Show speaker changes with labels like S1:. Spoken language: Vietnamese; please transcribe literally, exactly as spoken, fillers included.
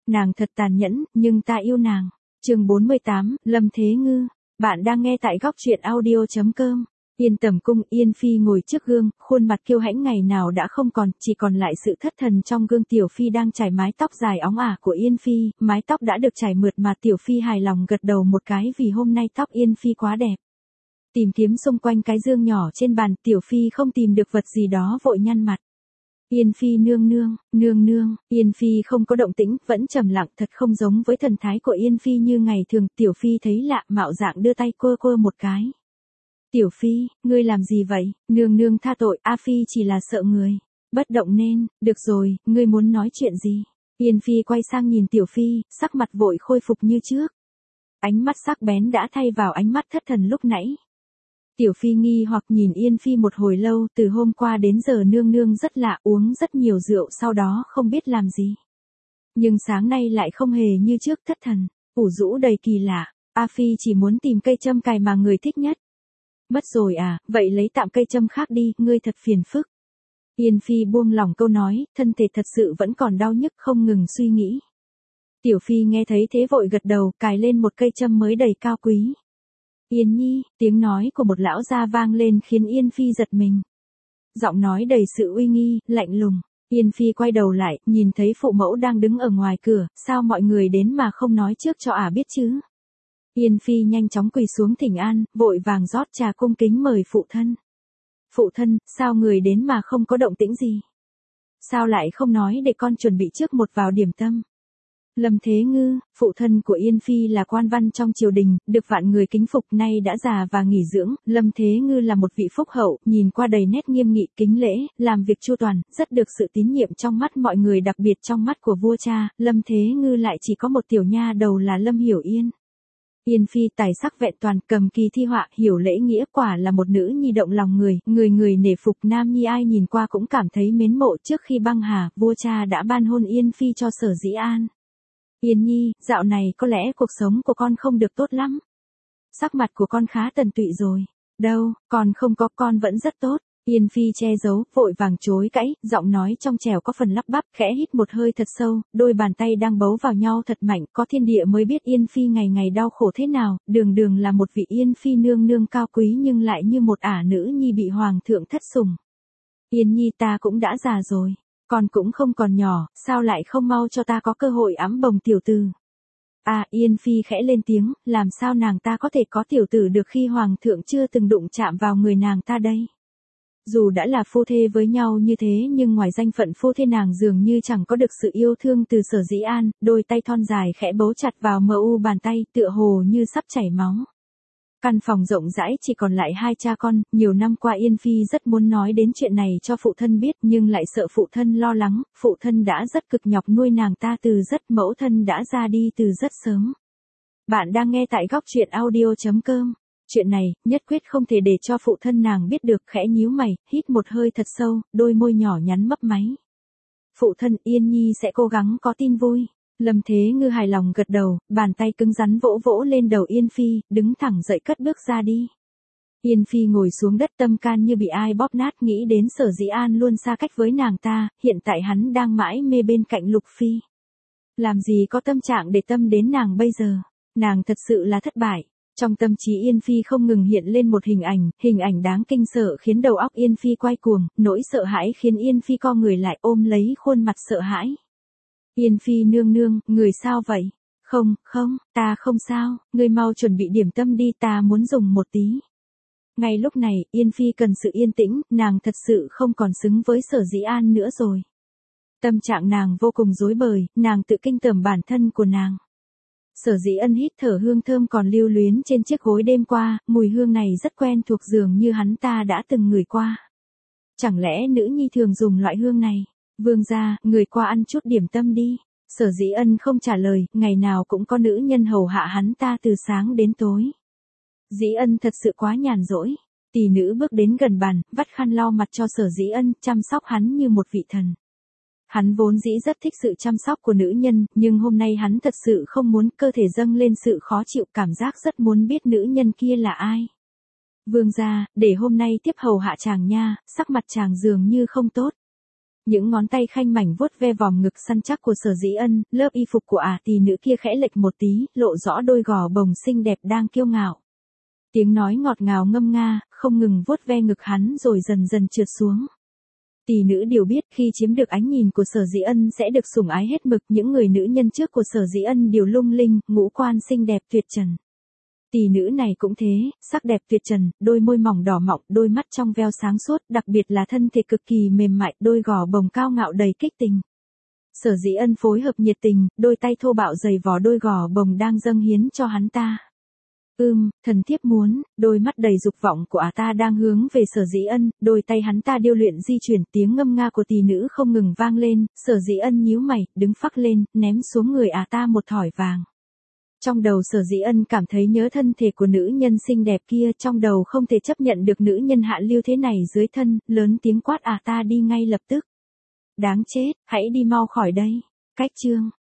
S1: Nàng thật tàn nhẫn, nhưng ta yêu nàng. Chương bốn mươi tám, Lâm Thế Ngư. Bạn đang nghe tại góc truyện audio chấm com. Yên Tầm cung, Yên Phi ngồi trước gương, khuôn mặt kiêu hãnh ngày nào đã không còn, chỉ còn lại sự thất thần trong gương. Tiểu Phi đang chải mái tóc dài óng ả của Yên Phi, mái tóc đã được chải mượt mà Tiểu Phi hài lòng gật đầu một cái vì hôm nay tóc Yên Phi quá đẹp. Tìm kiếm xung quanh cái dương nhỏ trên bàn, Tiểu Phi không tìm được vật gì đó vội nhăn mặt. Yên Phi nương nương, nương nương, Yên Phi không có động tĩnh, vẫn trầm lặng, thật không giống với thần thái của Yên Phi như ngày thường. Tiểu Phi thấy lạ, mạo dạng đưa tay quơ quơ một cái. Tiểu Phi, ngươi làm gì vậy? Nương nương tha tội, A Phi chỉ là sợ người bất động nên. Được rồi, ngươi muốn nói chuyện gì? Yên Phi quay sang nhìn Tiểu Phi, sắc mặt vội khôi phục như trước. Ánh mắt sắc bén đã thay vào ánh mắt thất thần lúc nãy. Tiểu Phi nghi hoặc nhìn Yên Phi một hồi lâu, từ hôm qua đến giờ nương nương rất lạ, uống rất nhiều rượu sau đó không biết làm gì. Nhưng sáng nay lại không hề như trước thất thần, ủ rũ đầy kỳ lạ. A Phi chỉ muốn tìm cây châm cài mà người thích nhất. Mất rồi à, vậy lấy tạm cây châm khác đi, ngươi thật phiền phức. Yên Phi buông lỏng câu nói, thân thể thật sự vẫn còn đau nhức không ngừng suy nghĩ. Tiểu Phi nghe thấy thế vội gật đầu, cài lên một cây châm mới đầy cao quý. Yên Nhi, tiếng nói của một lão gia vang lên khiến Yên Phi giật mình. Giọng nói đầy sự uy nghi, lạnh lùng. Yên Phi quay đầu lại, nhìn thấy phụ mẫu đang đứng ở ngoài cửa, sao mọi người đến mà không nói trước cho ả biết chứ? Yên Phi nhanh chóng quỳ xuống thỉnh an, vội vàng rót trà cung kính mời phụ thân. Phụ thân, sao người đến mà không có động tĩnh gì? Sao lại không nói để con chuẩn bị trước một vào điểm tâm? Lâm Thế Ngư, phụ thân của Yên Phi là quan văn trong triều đình, được vạn người kính phục, nay đã già và nghỉ dưỡng. Lâm Thế Ngư là một vị phúc hậu, nhìn qua đầy nét nghiêm nghị, kính lễ, làm việc chu toàn, rất được sự tín nhiệm trong mắt mọi người, đặc biệt trong mắt của vua cha. Lâm Thế Ngư lại chỉ có một tiểu nha đầu là Lâm Hiểu Yên. Yên Phi tài sắc vẹn toàn, cầm kỳ thi họa, hiểu lễ nghĩa, quả là một nữ nhi động lòng người, người người nể phục, nam nhi ai nhìn qua cũng cảm thấy mến mộ. Trước khi băng hà, vua cha đã ban hôn Yên Phi cho Sở Dĩ An. Yên Nhi, dạo này có lẽ cuộc sống của con không được tốt lắm. Sắc mặt của con khá tần tụy rồi. Đâu, con không có, con vẫn rất tốt. Yên Phi che giấu, vội vàng chối cãi, giọng nói trong trẻo có phần lắp bắp, khẽ hít một hơi thật sâu, đôi bàn tay đang bấu vào nhau thật mạnh, có thiên địa mới biết Yên Phi ngày ngày đau khổ thế nào, đường đường là một vị Yên Phi nương nương cao quý nhưng lại như một ả nữ nhi bị hoàng thượng thất sủng. Yên Nhi, ta cũng đã già rồi. Con cũng không còn nhỏ, sao lại không mau cho ta có cơ hội ẵm bồng tiểu tử? À, Yên Phi khẽ lên tiếng, làm sao nàng ta có thể có tiểu tử được khi hoàng thượng chưa từng đụng chạm vào người nàng ta đây? Dù đã là phu thê với nhau như thế nhưng ngoài danh phận phu thê nàng dường như chẳng có được sự yêu thương từ Sở Dĩ An, đôi tay thon dài khẽ bấu chặt vào mờ u bàn tay, tựa hồ như sắp chảy máu. Căn phòng rộng rãi chỉ còn lại hai cha con, nhiều năm qua Yên Phi rất muốn nói đến chuyện này cho phụ thân biết nhưng lại sợ phụ thân lo lắng, phụ thân đã rất cực nhọc nuôi nàng ta từ rất, mẫu thân đã ra đi từ rất sớm. Bạn đang nghe tại góc truyện audio chấm com. Chuyện này, nhất quyết không thể để cho phụ thân nàng biết được, khẽ nhíu mày, hít một hơi thật sâu, đôi môi nhỏ nhắn mấp máy. Phụ thân, Yên Nhi sẽ cố gắng có tin vui. Lâm Thế Ngư hài lòng gật đầu, bàn tay cứng rắn vỗ vỗ lên đầu Yên Phi, đứng thẳng dậy cất bước ra đi. Yên Phi ngồi xuống đất, tâm can như bị ai bóp nát, nghĩ đến Sở Dĩ An luôn xa cách với nàng ta, hiện tại hắn đang mãi mê bên cạnh Lục Phi. Làm gì có tâm trạng để tâm đến nàng bây giờ, nàng thật sự là thất bại. Trong tâm trí Yên Phi không ngừng hiện lên một hình ảnh, hình ảnh đáng kinh sợ khiến đầu óc Yên Phi quay cuồng, nỗi sợ hãi khiến Yên Phi co người lại ôm lấy khuôn mặt sợ hãi. Yên Phi nương nương, người sao vậy? Không, không, ta không sao, ngươi mau chuẩn bị điểm tâm đi, ta muốn dùng một tí. Ngay lúc này, Yên Phi cần sự yên tĩnh, nàng thật sự không còn xứng với Sở Dĩ An nữa rồi. Tâm trạng nàng vô cùng rối bời, nàng tự kinh tởm bản thân của nàng. Sở Dĩ Ân hít thở hương thơm còn lưu luyến trên chiếc gối đêm qua, mùi hương này rất quen thuộc dường như hắn ta đã từng ngửi qua. Chẳng lẽ nữ nhi thường dùng loại hương này? Vương gia, người qua ăn chút điểm tâm đi. Sở Dĩ Ân không trả lời, ngày nào cũng có nữ nhân hầu hạ hắn ta từ sáng đến tối. Dĩ Ân thật sự quá nhàn rỗi. Tỷ nữ bước đến gần bàn, vắt khăn lau mặt cho Sở Dĩ Ân, chăm sóc hắn như một vị thần. Hắn vốn dĩ rất thích sự chăm sóc của nữ nhân, nhưng hôm nay hắn thật sự không muốn, cơ thể dâng lên sự khó chịu, cảm giác rất muốn biết nữ nhân kia là ai. Vương gia, để hôm nay tiếp hầu hạ chàng nha, sắc mặt chàng dường như không tốt. Những ngón tay khanh mảnh vuốt ve vòng ngực săn chắc của Sở Dĩ Ân, lớp y phục của ả tỷ nữ kia khẽ lệch một tí, lộ rõ đôi gò bồng xinh đẹp đang kiêu ngạo. Tiếng nói ngọt ngào ngâm nga, không ngừng vuốt ve ngực hắn rồi dần dần trượt xuống. Tỷ nữ đều biết khi chiếm được ánh nhìn của Sở Dĩ Ân sẽ được sủng ái hết mực, những người nữ nhân trước của Sở Dĩ Ân đều lung linh, ngũ quan xinh đẹp tuyệt trần. Tỷ nữ này cũng thế, sắc đẹp tuyệt trần, đôi môi mỏng đỏ mọng, đôi mắt trong veo sáng suốt, đặc biệt là thân thể cực kỳ mềm mại, đôi gò bồng cao ngạo đầy kích tình. Sở Dĩ Ân phối hợp nhiệt tình, đôi tay thô bạo giày vò đôi gò bồng đang dâng hiến cho hắn ta. Ưm, thần thiếp muốn, đôi mắt đầy dục vọng của ả ta đang hướng về Sở Dĩ Ân, đôi tay hắn ta điêu luyện di chuyển, tiếng ngâm nga của tỷ nữ không ngừng vang lên, Sở Dĩ Ân nhíu mày, đứng phắc lên, ném xuống người ả ta một thỏi vàng. Trong đầu Sở Dĩ Ân cảm thấy nhớ thân thể của nữ nhân xinh đẹp kia, trong đầu không thể chấp nhận được nữ nhân hạ lưu thế này dưới thân, lớn tiếng quát ả ta đi ngay lập tức. Đáng chết, hãy đi mau khỏi đây. Cách chương